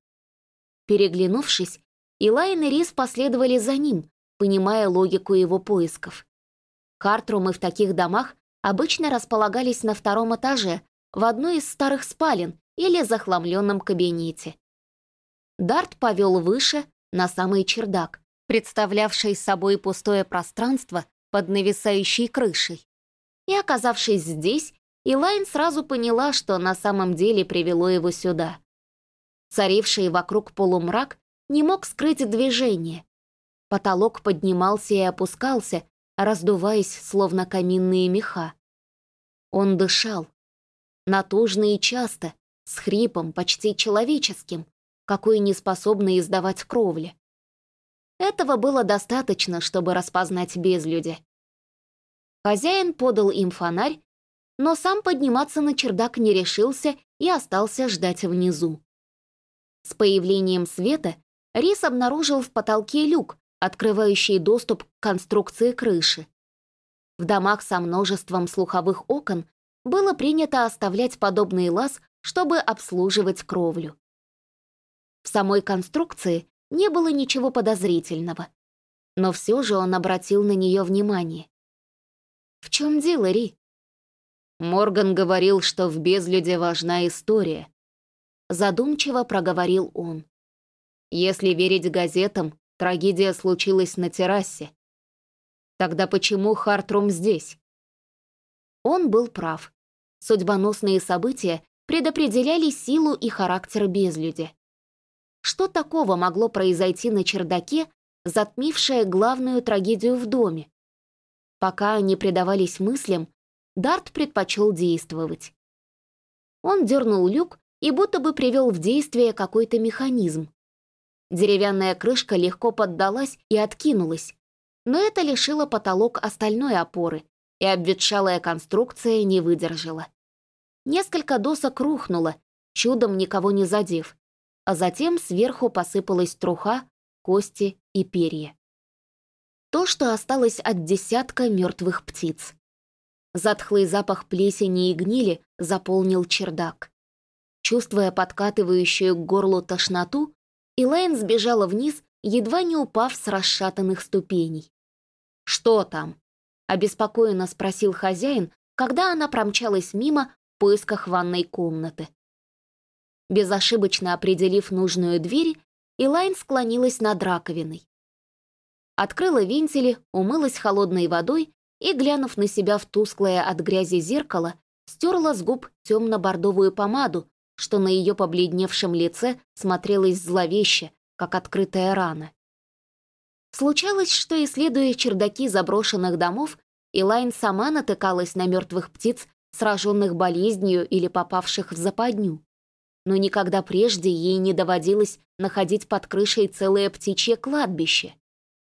Speaker 1: Переглянувшись, Элайн и Рис последовали за ним, понимая логику его поисков. Хартрумы в таких домах обычно располагались на втором этаже, в одной из старых спален или захламленном кабинете. Дарт повел выше, на самый чердак, представлявший собой пустое пространство под нависающей крышей. И, оказавшись здесь, Элайн сразу поняла, что на самом деле привело его сюда. Царивший вокруг полумрак не мог скрыть движение. Потолок поднимался и опускался, раздуваясь, словно каминные меха. Он дышал. Натужно и часто, с хрипом, почти человеческим, какой не способна издавать кровля. Этого было достаточно, чтобы распознать безлюдя. Хозяин подал им фонарь, но сам подниматься на чердак не решился и остался ждать внизу. С появлением света Рис обнаружил в потолке люк, открывающий доступ к конструкции крыши. В домах со множеством слуховых окон было принято оставлять подобный лаз, чтобы обслуживать кровлю. В самой конструкции не было ничего подозрительного, но все же он обратил на нее внимание. «В чем дело, Ри?»
Speaker 2: Морган говорил, что в безлюде важна история.
Speaker 1: Задумчиво проговорил он.
Speaker 2: Если верить газетам, трагедия случилась на террасе. Тогда почему Хартрум здесь?
Speaker 1: Он был прав. Судьбоносные события предопределяли силу и характер безлюдя. Что такого могло произойти на чердаке, затмившее главную трагедию в доме? Пока они предавались мыслям, Дарт предпочел действовать. Он дернул люк и будто бы привел в действие какой-то механизм. Деревянная крышка легко поддалась и откинулась, но это лишило потолок остальной опоры, и обветшалая конструкция не выдержала. Несколько досок рухнуло, чудом никого не задев, а затем сверху посыпалась труха, кости и перья. То, что осталось от десятка мертвых птиц. Затхлый запах плесени и гнили заполнил чердак. Чувствуя подкатывающую к горлу тошноту, Элайн сбежала вниз, едва не упав с расшатанных ступеней. «Что там?» — обеспокоенно спросил хозяин, когда она промчалась мимо в поисках ванной комнаты. Безошибочно определив нужную дверь, Элайн склонилась над раковиной. Открыла вентили, умылась холодной водой и, глянув на себя в тусклое от грязи зеркало, стерла с губ темно-бордовую помаду, что на ее побледневшем лице смотрелось зловеще, как открытая рана. Случалось, что, исследуя чердаки заброшенных домов, Элайн сама натыкалась на мертвых птиц, сраженных болезнью или попавших в западню. Но никогда прежде ей не доводилось находить под крышей целое птичье кладбище.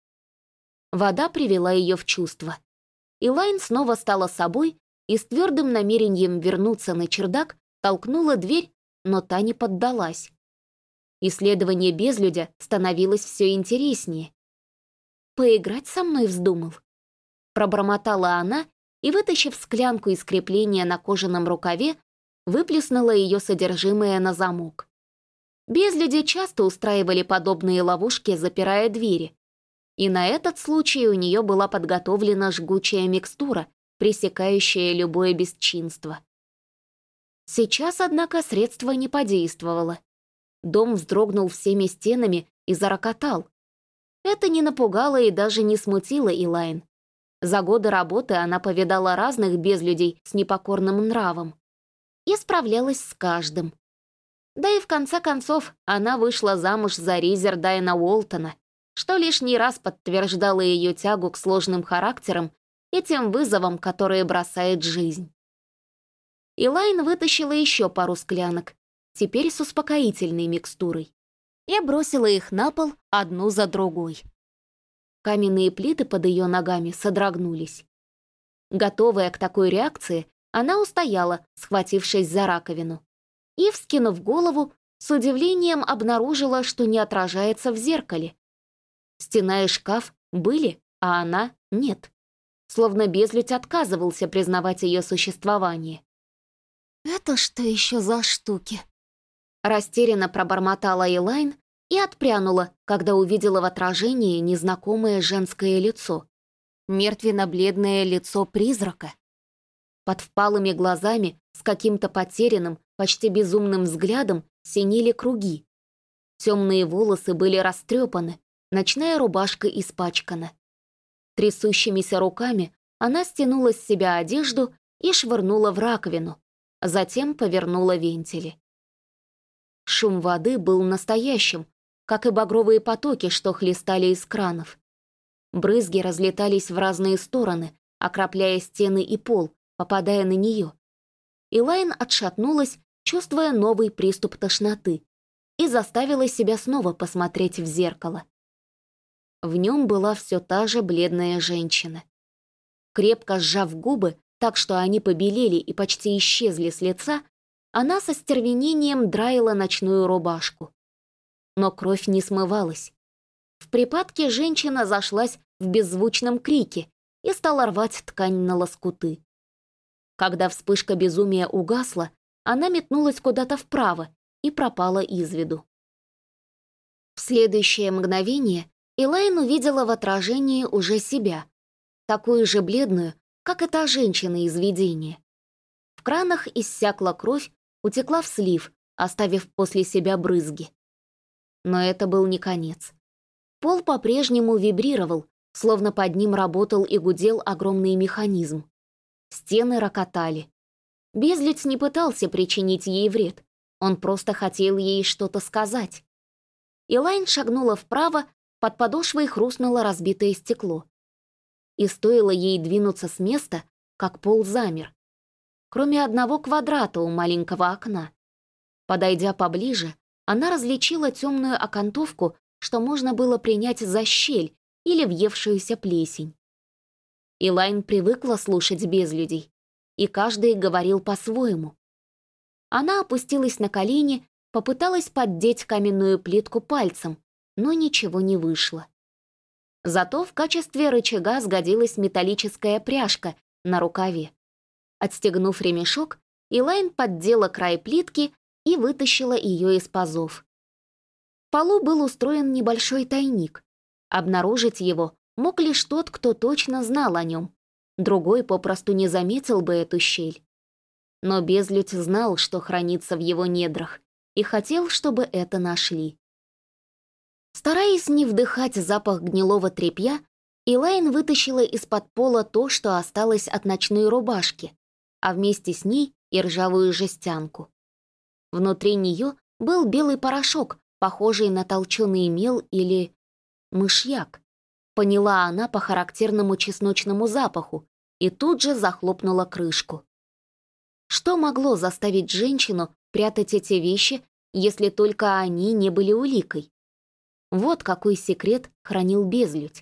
Speaker 1: Вода привела ее в чувство. Элайн снова стала собой и с твердым намерением вернуться на чердак толкнула дверь, но та не поддалась. Исследование безлюдя становилось все интереснее. «Поиграть со мной вздумал?» Пробормотала она и, вытащив склянку из крепления на кожаном рукаве, выплеснула ее содержимое на замок. Безлюди часто устраивали подобные ловушки, запирая двери. И на этот случай у нее была подготовлена жгучая микстура, пресекающая любое бесчинство. Сейчас, однако, средство не подействовало. Дом вздрогнул всеми стенами и зарокотал. Это не напугало и даже не смутило Элайн. За годы работы она повидала разных безлюдей с непокорным нравом и справлялась с каждым. Да и в конце концов она вышла замуж за Ризердайна Уолтона, что лишний раз подтверждало ее тягу к сложным характерам и тем вызовам, которые бросает жизнь. Элайн вытащила еще пару склянок, теперь с успокоительной микстурой, и бросила их на пол одну за другой. Каменные плиты под ее ногами содрогнулись. Готовая к такой реакции, она устояла, схватившись за раковину, и, вскинув голову, с удивлением обнаружила, что не отражается в зеркале. Стена и шкаф были, а она — нет. Словно безлюдь отказывался признавать ее существование. «Это что еще за штуки?» Растерянно пробормотала Элайн и отпрянула, когда увидела в отражении незнакомое женское лицо. мертвенно-бледное лицо призрака. Под впалыми глазами с каким-то потерянным, почти безумным взглядом синели круги. Темные волосы были растрепаны, ночная рубашка испачкана. Трясущимися руками она стянула с себя одежду и швырнула в раковину, затем повернула вентили. Шум воды был настоящим, как и багровые потоки, что хлестали из кранов. Брызги разлетались в разные стороны, окропляя стены и пол, попадая на нее. Элайн отшатнулась, чувствуя новый приступ тошноты, и заставила себя снова посмотреть в зеркало. В нем была все та же бледная женщина. Крепко сжав губы, так что они побелели и почти исчезли с лица, она со стервенением драила ночную рубашку. Но кровь не смывалась. В припадке женщина зашлась в беззвучном крике и стала рвать ткань на лоскуты. Когда вспышка безумия угасла, она метнулась куда-то вправо и пропала из виду. В следующее мгновение Элайн увидела в отражении уже себя, такую же бледную, как и та женщина из видения. В кранах иссякла кровь, утекла в слив, оставив после себя брызги. Но это был не конец. Пол по-прежнему вибрировал, словно под ним работал и гудел огромный механизм. Стены рокотали. Безлюдь не пытался причинить ей вред, он просто хотел ей что-то сказать. Элайн шагнула вправо, под подошвой хрустнуло разбитое стекло. И стоило ей двинуться с места, как пол замер. Кроме одного квадрата у маленького окна. Подойдя поближе, она различила темную окантовку, что можно было принять за щель или въевшуюся плесень. Элайн привыкла слушать безлюдей, и каждый говорил по-своему. Она опустилась на колени, попыталась поддеть каменную плитку пальцем, но ничего не вышло. Зато в качестве рычага сгодилась металлическая пряжка на рукаве. Отстегнув ремешок, Элайн поддела край плитки и вытащила ее из пазов. В полу был устроен небольшой тайник. Обнаружить его мог лишь тот, кто точно знал о нем. Другой попросту не заметил бы эту щель. Но безлюдь знал, что хранится в его недрах, и хотел, чтобы это нашли. Стараясь не вдыхать запах гнилого тряпья, Элайн вытащила из-под пола то, что осталось от ночной рубашки, а вместе с ней и ржавую жестянку. Внутри нее был белый порошок, похожий на толченый мел или мышьяк. Поняла она по характерному чесночному запаху и тут же захлопнула крышку. Что могло заставить женщину прятать эти вещи, если только они не были уликой? Вот какой секрет хранил безлюдь.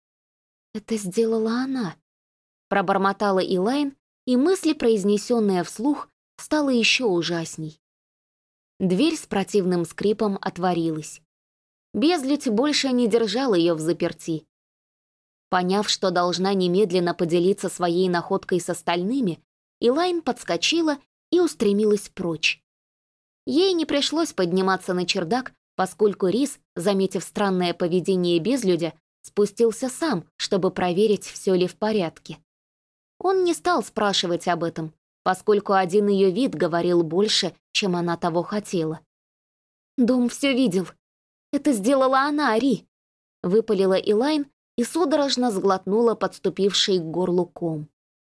Speaker 1: «Это сделала она», — пробормотала Элайн, и мысль, произнесенная вслух, стала еще ужасней. Дверь с противным скрипом отворилась. Безлюдь больше не держала ее в заперти. Поняв, что должна немедленно поделиться своей находкой с остальными, Элайн подскочила и устремилась прочь. Ей не пришлось подниматься на чердак, поскольку Рис, заметив странное поведение безлюдя, спустился сам, чтобы проверить, все ли в порядке. Он не стал спрашивать об этом, поскольку один ее вид говорил больше, чем она того хотела. «Дом все видел. Это сделала она, Ри!» — выпалила Элайн и судорожно сглотнула подступивший к горлу ком.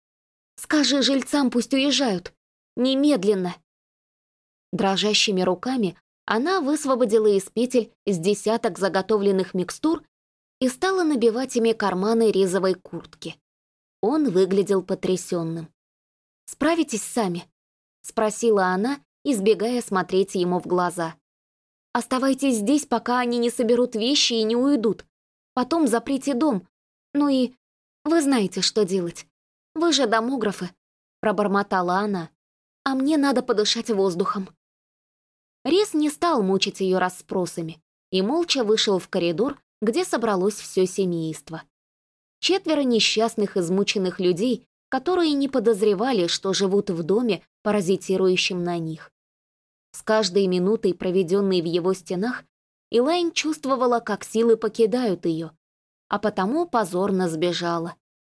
Speaker 1: «Скажи жильцам, пусть уезжают! Немедленно!» Дрожащими руками она высвободила из петель с десяток заготовленных микстур и стала набивать ими карманы Ризовой куртки. Он выглядел потрясенным. «Справитесь сами?» — спросила она, избегая смотреть ему в глаза. «Оставайтесь здесь, пока они не соберут вещи и не уйдут. Потом заприте дом. Ну и вы знаете, что делать. Вы же домографы», — пробормотала она. «А мне надо подышать воздухом». Рис не стал мучить ее расспросами и молча вышел в коридор, где собралось все семейство. 4 несчастных измученных людей, которые не подозревали, что живут в доме, паразитирующем на них. С каждой минутой, проведенной в его стенах, Элайн чувствовала, как силы покидают ее, а потому позорно сбежала.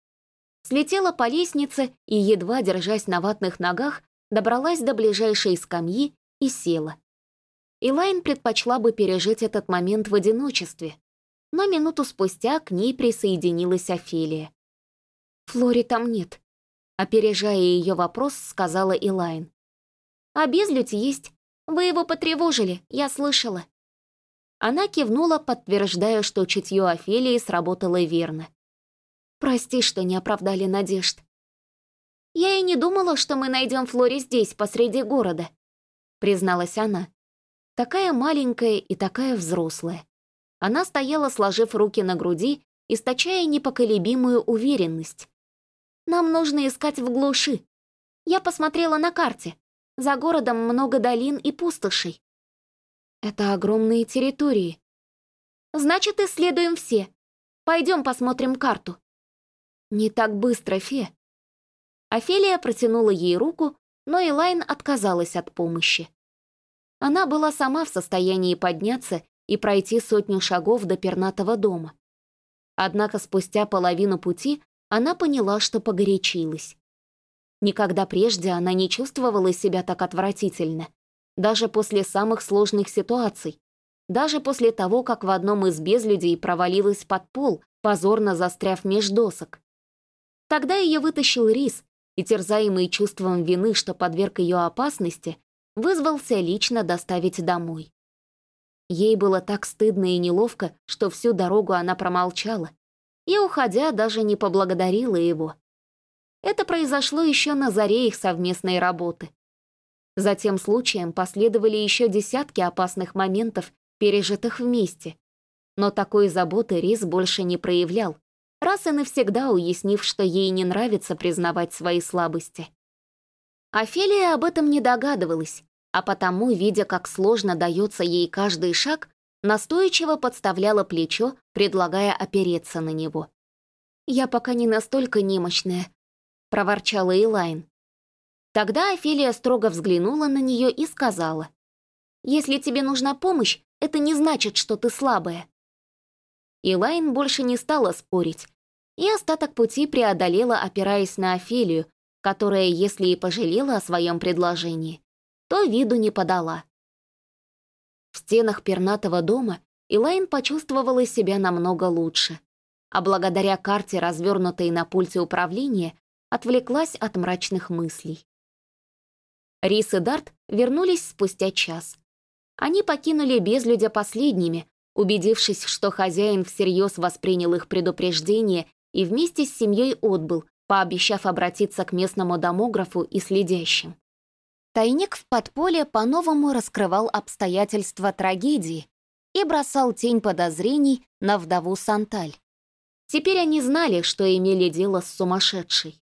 Speaker 1: слетела по лестнице и, едва держась на ватных ногах, добралась до ближайшей скамьи и села. Элайн предпочла бы пережить этот момент в одиночестве, но минуту спустя к ней присоединилась Офелия. «Флори там нет», — опережая ее вопрос, сказала Элайн. «А безлюдь есть. Вы его потревожили, я слышала». Она кивнула, подтверждая, что чутье Офелии сработало верно. «Прости, что не оправдали надежд». «Я и не думала, что мы найдем Флори здесь, посреди города», — призналась она. Такая маленькая и такая взрослая. Она стояла, сложив руки на груди, источая непоколебимую уверенность. «Нам нужно искать в глуши. Я посмотрела на карте. За городом много долин и пустошей». «Это огромные территории». «Значит, исследуем все. Пойдем посмотрим карту». «Не так быстро, Фе». Офелия протянула ей руку, но Элайн отказалась от помощи. Она была сама в состоянии подняться и пройти 100 шагов до пернатого дома. Однако спустя половину пути она поняла, что погорячилась. Никогда прежде она не чувствовала себя так отвратительно, даже после самых сложных ситуаций, даже после того, как в одном из безлюдей провалилась под пол, позорно застряв меж досок. Тогда ее вытащил Рис, и, терзаемый чувством вины, что подверг ее опасности, вызвался лично доставить домой. Ей было так стыдно и неловко, что всю дорогу она промолчала, и, уходя, даже не поблагодарила его. Это произошло еще на заре их совместной работы. За тем случаем последовали еще десятки опасных моментов, пережитых вместе. Но такой заботы Рис больше не проявлял, раз и навсегда уяснив, что ей не нравится признавать свои слабости. Офелия об этом не догадывалась, а потому, видя, как сложно дается ей каждый шаг, настойчиво подставляла плечо, предлагая опереться на него. «Я пока не настолько немощная», — проворчала Элайн. Тогда Офелия строго взглянула на нее и сказала: «Если тебе нужна помощь, это не значит, что ты слабая». Элайн больше не стала спорить, и остаток пути преодолела, опираясь на Офелию, которая, если и пожалела о своем предложении, то виду не подала. В стенах пернатого дома Элайн почувствовала себя намного лучше, а благодаря карте, развернутой на пульте управления, отвлеклась от мрачных мыслей. Рис и Дарт вернулись спустя час. Они покинули безлюдя последними, убедившись, что хозяин всерьез воспринял их предупреждение и вместе с семьей отбыл, пообещав обратиться к местному домографу и следящим. Тайник в подполье по-новому раскрывал обстоятельства трагедии и бросал тень подозрений на вдову Санталь. Теперь они знали, что имели дело с сумасшедшей.